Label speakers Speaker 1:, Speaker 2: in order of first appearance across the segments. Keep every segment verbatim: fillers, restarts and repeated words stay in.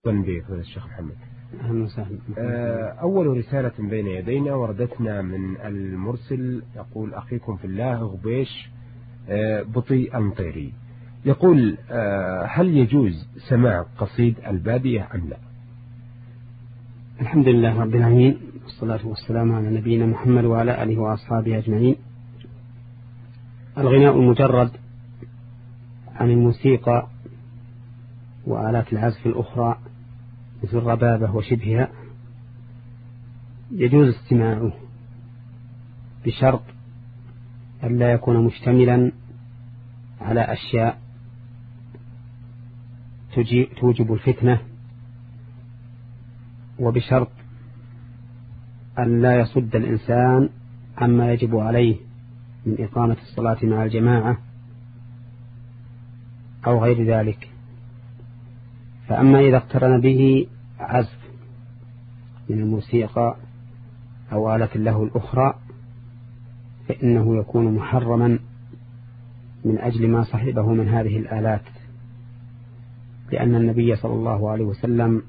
Speaker 1: بك الشيخ محمد.
Speaker 2: أهلا وسهلا.
Speaker 1: أول رسالة بين يدينا وردتنا من المرسل، يقول: أخيكم في الله غبيش بطيء أمطيري، يقول: هل يجوز سماع قصيد البادية أم لا؟
Speaker 2: الحمد لله رب العالمين، والصلاة والسلام على نبينا محمد وعلى آله وأصحابه أجمعين. الغناء المجرد عن الموسيقى وآلات العزف الأخرى مثل الربابة وشبهها يجوز استماعه بشرط أن لا يكون مشتملا على أشياء توجب الفتنة، وبشرط أن لا يصد الإنسان عما يجب عليه من إقامة الصلاة مع الجماعة أو غير ذلك. فأما إذا اقترن به عزف من الموسيقى أو آلة اللهو الأخرى فإنه يكون محرما من أجل ما صحبه من هذه الآلات، لأن النبي صلى الله عليه وسلم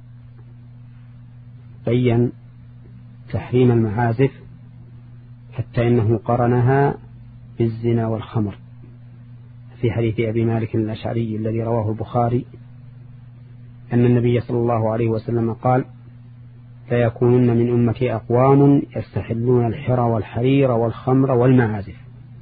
Speaker 2: بين تحريم المعازف حتى إنه قرنها بالزنا والخمر في حديث أبي مالك الأشعري الذي رواه البخاري أن النبي صلى الله عليه وسلم قال: فيكونن من أمتي أقوام يستحلون الحرى والحرير والخمر والمعازف.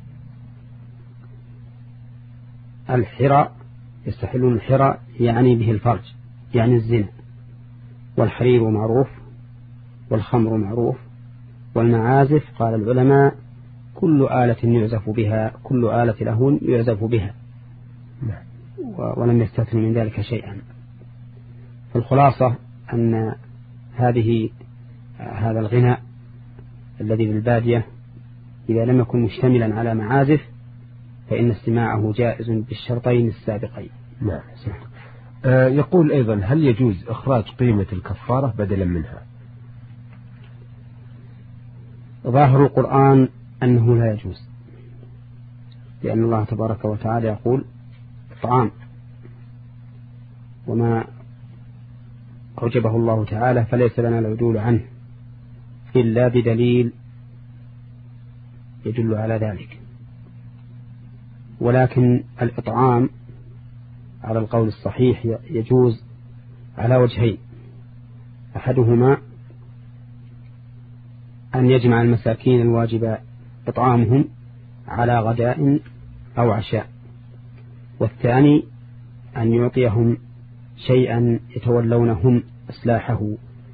Speaker 2: الحرى يستحلون الحرى يعني به الفرج، يعني الزنا، والحرير معروف، والخمر معروف، والمعازف قال العلماء كل آلة يعزف بها، كل آلة لهو يعزف بها، ولم يستثن من ذلك شيئا. فالخلاصة أن هذه هذا الغناء الذي بالبادية إذا لم يكن مشتملا على معازف فإن استماعه جائز بالشرطين السابقين.
Speaker 1: نعم. آه يقول أيضا: هل يجوز إخراج قيمة الكفارة بدلا منها؟
Speaker 2: ظاهر القرآن أنه لا يجوز، لأن الله تبارك وتعالى يقول: طعام وما أوجبه الله تعالى فليس لنا العدول عنه إلا بدليل يدل على ذلك. ولكن الإطعام على القول الصحيح يجوز على وجهين: أحدهما أن يجمع المساكين الواجب إطعامهم على غداء أو عشاء، والثاني أن يعطيهم شيئا يتولونهم إصلاحه،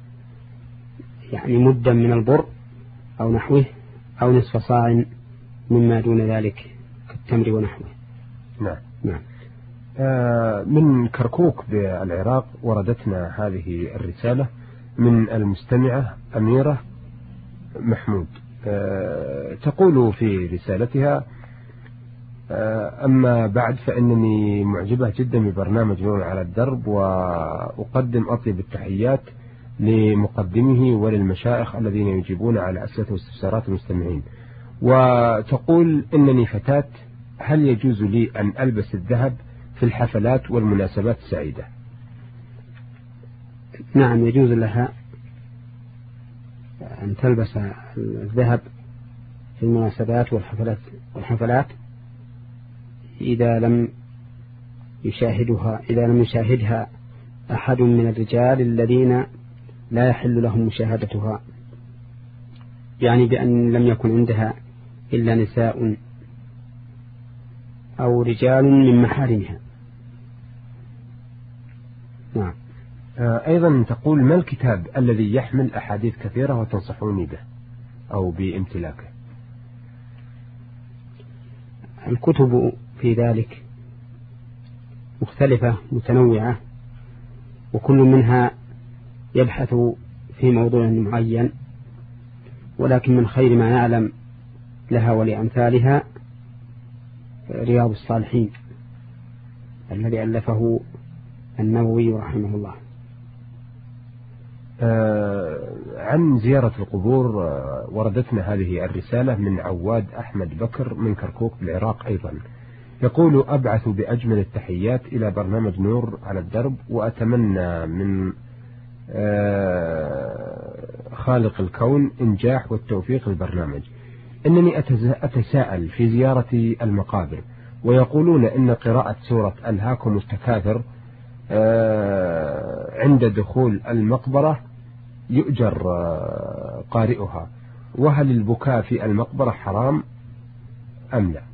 Speaker 2: يعني مدا من البر أو نحوه، أو نصف صاع مما دون ذلك كالتمر ونحوه.
Speaker 1: نعم.
Speaker 2: نعم.
Speaker 1: آه من كركوك بالعراق وردتنا هذه الرسالة من المستمعة أميرة محمود. آه تقول في رسالتها: أما بعد، فإنني معجبة جدا ببرنامج نور على الدرب، وأقدم أطيب التحيات لمقدمه وللمشايخ الذين يجيبون على أسئلة واستفسارات المستمعين. وتقول: إنني فتاة، هل يجوز لي أن ألبس الذهب في الحفلات والمناسبات السعيدة؟
Speaker 2: نعم، يجوز لها أن تلبس الذهب في المناسبات والحفلات والحفلات إذا لم يشاهدها إذا لم يشاهدها أحد من الرجال الذين لا يحل لهم مشاهدتها، يعني بأن لم يكن عندها إلا نساء أو رجال من محارمها. نعم.
Speaker 1: أيضا تقول: ما الكتاب الذي يحمل أحاديث كثيرة وتنصحوني به أو بامتلاكه؟
Speaker 2: الكتب في ذلك مختلفة متنوعة، وكل منها يبحث في موضوع معين، ولكن من خير ما نعلم لها ولأمثالها رياض الصالحين الذي ألفه النووي رحمه الله.
Speaker 1: آه عن زيارة القبور آه وردتنا هذه الرسالة من عواد أحمد بكر من كركوك بالعراق أيضا. يقول: أبعث بأجمل التحيات إلى برنامج نور على الدرب، وأتمنى من خالق الكون إنجاح والتوفيق للبرنامج. إنني أتساءل في زيارة المقابر، ويقولون إن قراءة سورة ألهاكم التكاثر عند دخول المقبرة يؤجر قارئها، وهل البكاء في المقبرة حرام أم لا؟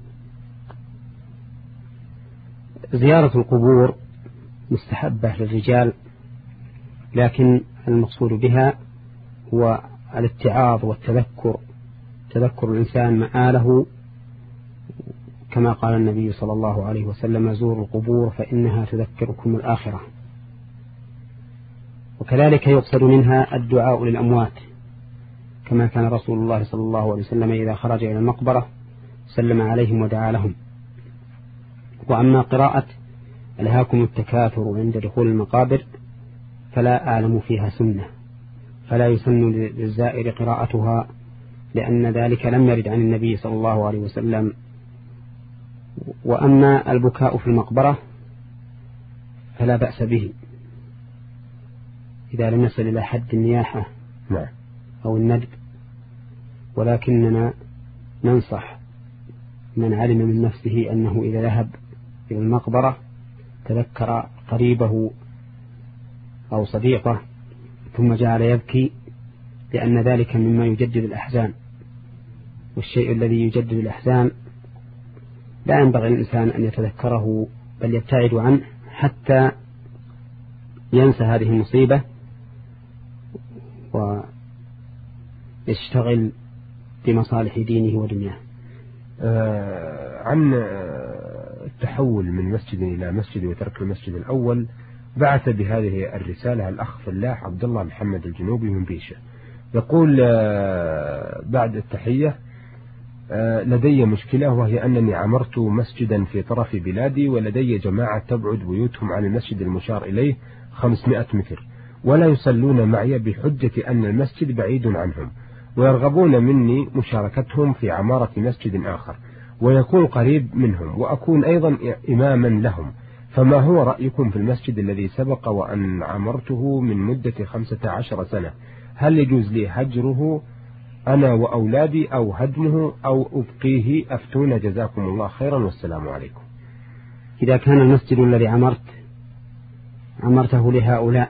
Speaker 2: زيارة القبور مستحبة للرجال، لكن المقصود بها هو الاتعاظ والتذكر، تذكر الإنسان مآله، كما قال النبي صلى الله عليه وسلم: زوروا القبور فإنها تذكركم الآخرة. وكذلك يقصد منها الدعاء للأموات، كما كان رسول الله صلى الله عليه وسلم إذا خرج إلى المقبرة سلم عليهم ودعا لهم. وأما قراءة ألهاكم التكاثر عند دخول المقابر فلا أعلم فيها سنة، فلا يسن للزائر قراءتها، لأن ذلك لم يرد عن النبي صلى الله عليه وسلم. وأما البكاء في المقبرة فلا بأس به إذا لم يصل إلى حد النياحة أو الندب، ولكننا ننصح من علم من نفسه أنه إذا ذهب إلى المقبرة تذكر قريبه أو صديقه ثم جعل يبكي، لأن ذلك مما يجدد الأحزان، والشيء الذي يجدد الأحزان لا ينبغي الإنسان أن يتذكره، بل يبتعد عنه حتى ينسى هذه المصيبة ويشتغل بمصالح دينه ودنياه.
Speaker 1: آه عن التحول من مسجد إلى مسجد وترك المسجد الأول، بعث بهذه الرسالة الأخ في الله عبد الله محمد الجنوبي من بيشة. يقول: آه بعد التحية، آه لدي مشكلة، وهي أنني عمرت مسجدا في طرف بلادي، ولدي جماعة تبعد بيوتهم عن المسجد المشار إليه خمسمائة متر، ولا يصلون معي بحجة أن المسجد بعيد عنهم، ويرغبون مني مشاركتهم في عمارة مسجد آخر ويكون قريب منهم، وأكون أيضا إماما لهم، فما هو رأيكم في المسجد الذي سبق وأن عمرته من مدة خمسة عشر سنة؟ هل يجوز لي هجره أنا وأولادي أو هدمه أو أبقيه؟ أفتونا جزاكم الله خيرا، والسلام عليكم.
Speaker 2: إذا كان المسجد الذي عمرت عمرته لهؤلاء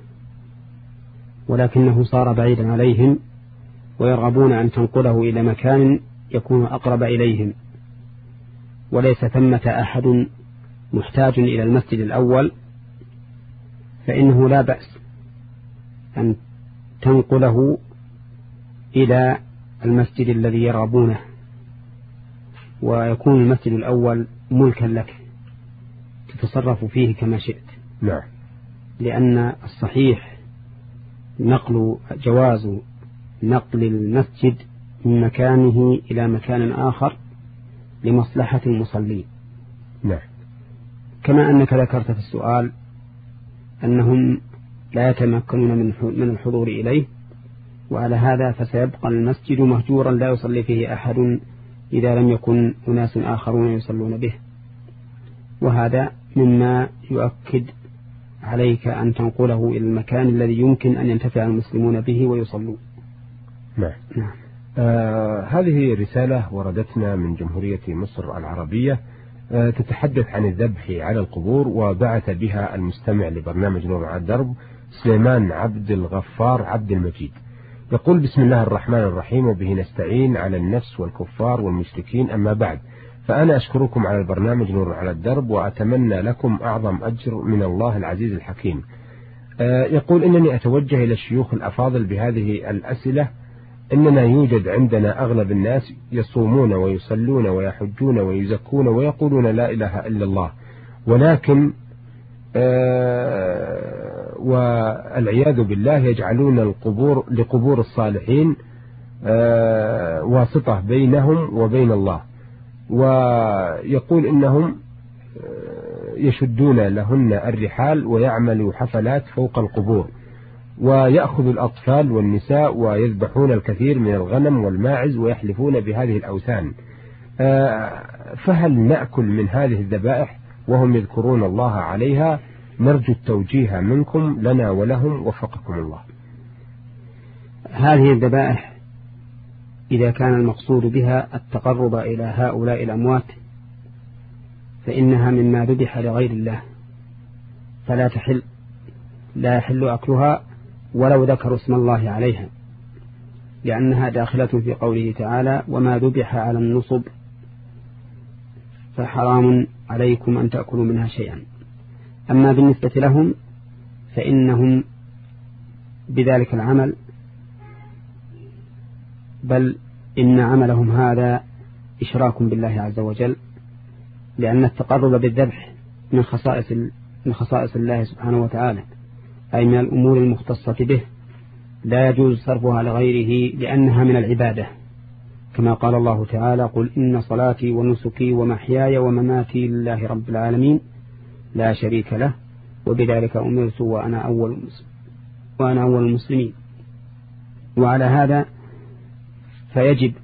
Speaker 2: ولكنه صار بعيدا عليهم ويرغبون أن تنقله إلى مكان يكون أقرب إليهم، وليس ثمة أحد محتاج إلى المسجد الأول، فإنه لا بأس أن تنقله إلى المسجد الذي يرغبونه، ويكون المسجد الأول ملكا لك تتصرف فيه كما شئت.
Speaker 1: نعم.
Speaker 2: لأن الصحيح نقل جواز نقل المسجد من مكانه إلى مكان آخر لمصلحة المصلين.
Speaker 1: نعم.
Speaker 2: كما أنك ذكرت في السؤال أنهم لا يتمكنون من الحضور إليه، وعلى هذا فسيبقى المسجد مهجورا لا يصلي فيه أحد إذا لم يكن أناس آخرون يصلون به، وهذا مما يؤكد عليك أن تنقله إلى المكان الذي يمكن أن ينتفع المسلمون به ويصلوا.
Speaker 1: نعم.
Speaker 2: نعم.
Speaker 1: آه هذه رسالة وردتنا من جمهورية مصر العربية، آه تتحدث عن الذبح على القبور، وبعث بها المستمع لبرنامج نور على الدرب سليمان عبد الغفار عبد المجيد. يقول: بسم الله الرحمن الرحيم، وبه نستعين على النفس والكفار والمشركين، أما بعد، فأنا أشكركم على البرنامج نور على الدرب، وأتمنى لكم أعظم أجر من الله العزيز الحكيم. آه يقول: إنني أتوجه إلى الشيوخ الأفاضل بهذه الأسئلة. إننا يوجد عندنا أغلب الناس يصومون ويصلون ويحجون ويزكون ويقولون لا إله إلا الله، ولكن آه والعياذ بالله يجعلون القبور لقبور الصالحين آه واسطة بينهم وبين الله، ويقول إنهم يشدون لهن الرحال ويعملوا حفلات فوق القبور، ويأخذ الأطفال والنساء ويذبحون الكثير من الغنم والماعز ويحلفون بهذه الأوثان. فهل نأكل من هذه الذبائح وهم يذكرون الله عليها؟ نرجو التوجيه منكم لنا ولهم وفقكم الله.
Speaker 2: هذه الذبائح إذا كان المقصود بها التقرب إلى هؤلاء الأموات فإنها مما ذبح لغير الله، فلا تحل لا يحل أكلها ولو ذكروا اسم الله عليها، لأنها داخلة في قوله تعالى: وما ذبح على النصب فحرام عليكم أن تأكلوا منها شيئا. أما بالنسبة لهم فإنهم بذلك العمل، بل إن عملهم هذا إشراك بالله عز وجل، لأن التقرب بالذبح من خصائص من خصائص الله سبحانه وتعالى، أي من الأمور المختصة به، لا يجوز صرفها لغيره لأنها من العبادة، كما قال الله تعالى: قل إن صلاتي ونسكي ومحياي ومماتي لله رب العالمين لا شريك له وبذلك أمرت وأنا أول وأنا أول المسلمين. وعلى هذا فيجب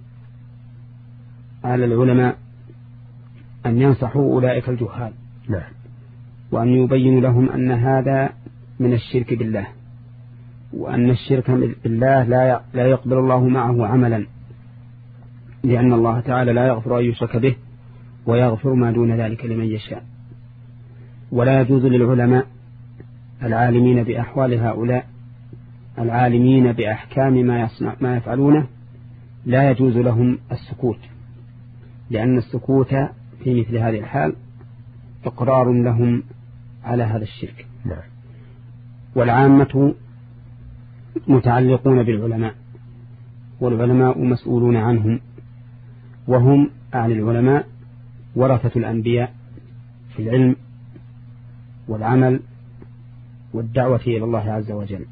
Speaker 2: على العلماء أن ينصحوا أولئك الجهال،
Speaker 1: نعم،
Speaker 2: وأن يبينوا لهم أن هذا من الشرك بالله، وأن الشرك بالله لا يقبل الله معه عملا، لأن الله تعالى لا يغفر أن يشرك به ويغفر ما دون ذلك لمن يشاء. ولا يجوز للعلماء العالمين بأحوال هؤلاء العالمين بأحكام ما يصنع ما يفعلونه، لا يجوز لهم السكوت، لأن السكوت في مثل هذه الحال إقرار لهم على هذا الشرك.
Speaker 1: نعم.
Speaker 2: والعامة متعلقون بالعلماء، والعلماء مسؤولون عنهم، وهم أعلى العلماء ورثة الأنبياء في العلم والعمل والدعوة إلى الله عز وجل.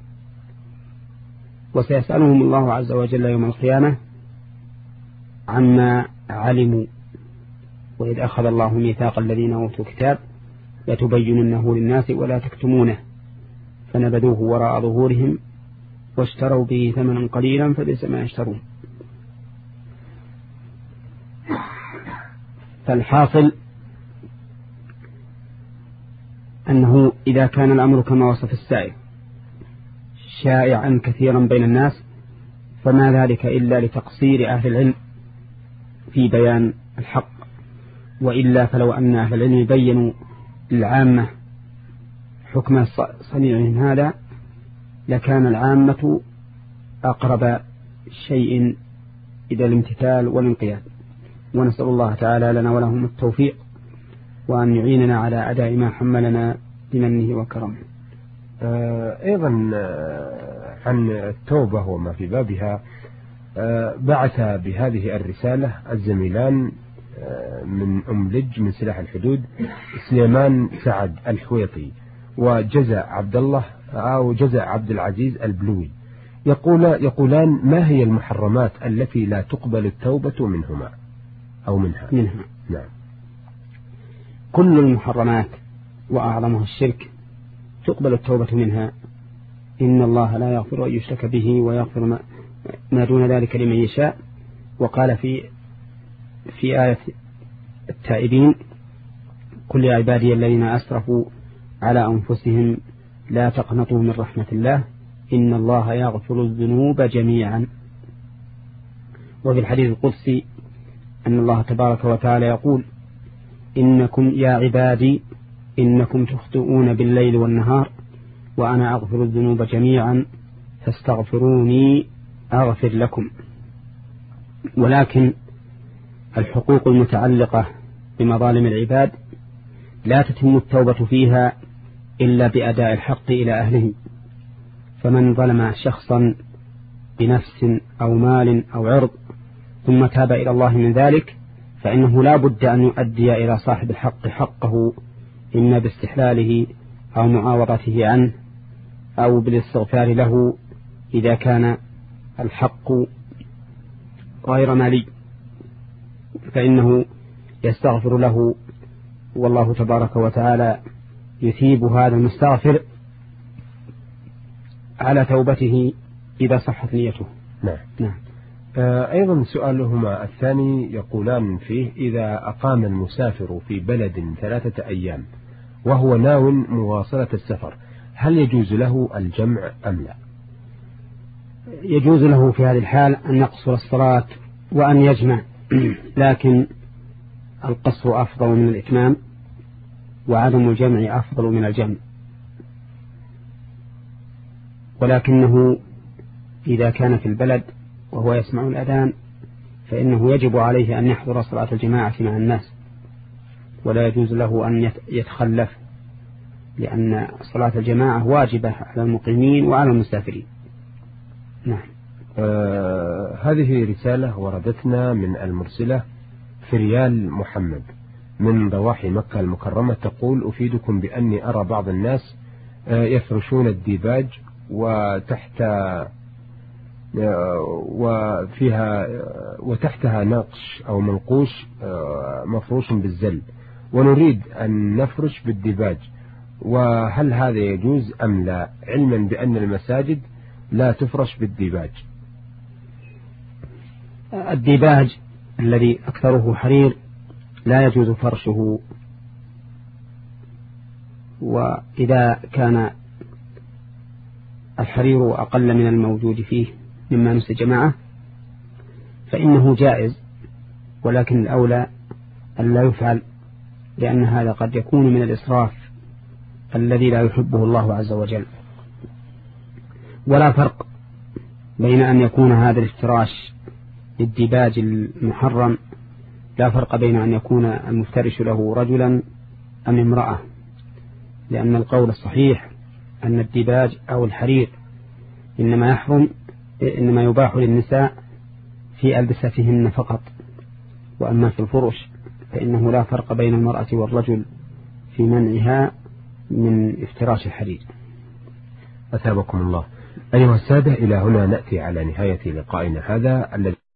Speaker 2: وسيسألهم الله عز وجل يوم القيامة عما علموا، وإذ أخذ الله ميثاق الذين أوتوا الكتاب لتبيننه للناس ولا تكتمونه فنبذوه وراء ظهورهم واشتروا به ثمنا قليلا فبئس ما يشترون. فالحاصل أنه إذا كان الأمر كما وصف السائل شائعا كثيرا بين الناس، فما ذلك إلا لتقصير أهل العلم في بيان الحق، وإلا فلو أن أهل العلم بينوا للعامة حكم صنيعهم هذا لكان العامة أقرب شيء إلى الامتثال والانقياد. ونسأل الله تعالى لنا ولهم التوفيق، وأن يعيننا على أداء ما حملنا بمنه وكرمه.
Speaker 1: أيضا عن التوبة وما في بابها، بعث بهذه الرسالة الزميلان من أملج من سلاح الحدود سليمان سعد الحويطي وجزاء عبد الله أو جزاء عبد العزيز البلوي، يقول يقولان: ما هي المحرمات التي لا تقبل التوبة منهما أو منها؟
Speaker 2: منها
Speaker 1: نعم.
Speaker 2: كل المحرمات وأعظمها الشرك تقبل التوبة منها. إن الله لا يغفر أن يشرك به ويغفر ما, ما دون ذلك لمن يشاء. وقال في في آية التائبين: كل عبادي الذين أسرفوا على أنفسهم لا تقنطوا من رحمة الله إن الله يغفر الذنوب جميعا. وفي الحديث القدسي أن الله تبارك وتعالى يقول: إنكم يا عبادي إنكم تخطئون بالليل والنهار وأنا أغفر الذنوب جميعا فاستغفروني أغفر لكم. ولكن الحقوق المتعلقة بمظالم العباد لا تتم التوبة فيها إلا بأداء الحق إلى أهله. فمن ظلم شخصا بنفس أو مال أو عرض ثم تاب إلى الله من ذلك فإنه لا بد أن يؤدي إلى صاحب الحق حقه، إما باستحلاله أو معاوضته عنه أو بالاستغفار له إذا كان الحق غير مالي، فإنه يستغفر له، والله تبارك وتعالى يثيب هذا المستغفر على توبته إذا صحت نيته.
Speaker 1: نعم.
Speaker 2: نعم.
Speaker 1: أيضا سؤالهما الثاني يقولان فيه: إذا أقام المسافر في بلد ثلاثة أيام وهو ناو مواصلة السفر، هل يجوز له الجمع أم لا؟
Speaker 2: يجوز له في هذه الحال أن يقصر الصلاة وأن يجمع، لكن القصر أفضل من الإتمام، وعدم الجمع أفضل من الجمع. ولكنه إذا كان في البلد وهو يسمع الأذان فإنه يجب عليه أن يحضر صلاة الجماعة مع الناس، ولا يجوز له أن يتخلف، لأن صلاة الجماعة واجبة على المقيمين وعلى المسافرين. نعم.
Speaker 1: آه هذه رسالة وردتنا من المرسلة فريال محمد من ضواحي مكة المكرمة، تقول: أفيدكم بأني أرى بعض الناس آه يفرشون الديباج وتحت وفيها وتحتها نقش أو منقوش مفروش بالزل، ونريد أن نفرش بالديباج، وهل هذا يجوز أم لا، علما بأن المساجد لا تفرش بالديباج؟
Speaker 2: الديباج الذي أكثره حرير لا يجوز فرشه، وإذا كان الحرير أقل من الموجود فيه مما نسج معه فإنه جائز، ولكن الأولى أن لا يفعل، لأن هذا قد يكون من الإسراف الذي لا يحبه الله عز وجل. ولا فرق بين أن يكون هذا الافتراش للديباج المحرم، لا فرق بين أن يكون المفترش له رجلا أم امرأة، لأن القول الصحيح أن الديباج أو الحرير إنما يحرم إنما يباح للنساء في ألبستهن فقط، وأما في الفرش فإنه لا فرق بين المرأة والرجل في منعها من افتراش الحرير.
Speaker 1: أثابكم الله. أيها السادة، إلى هنا نأتي على نهاية لقائنا هذا الذي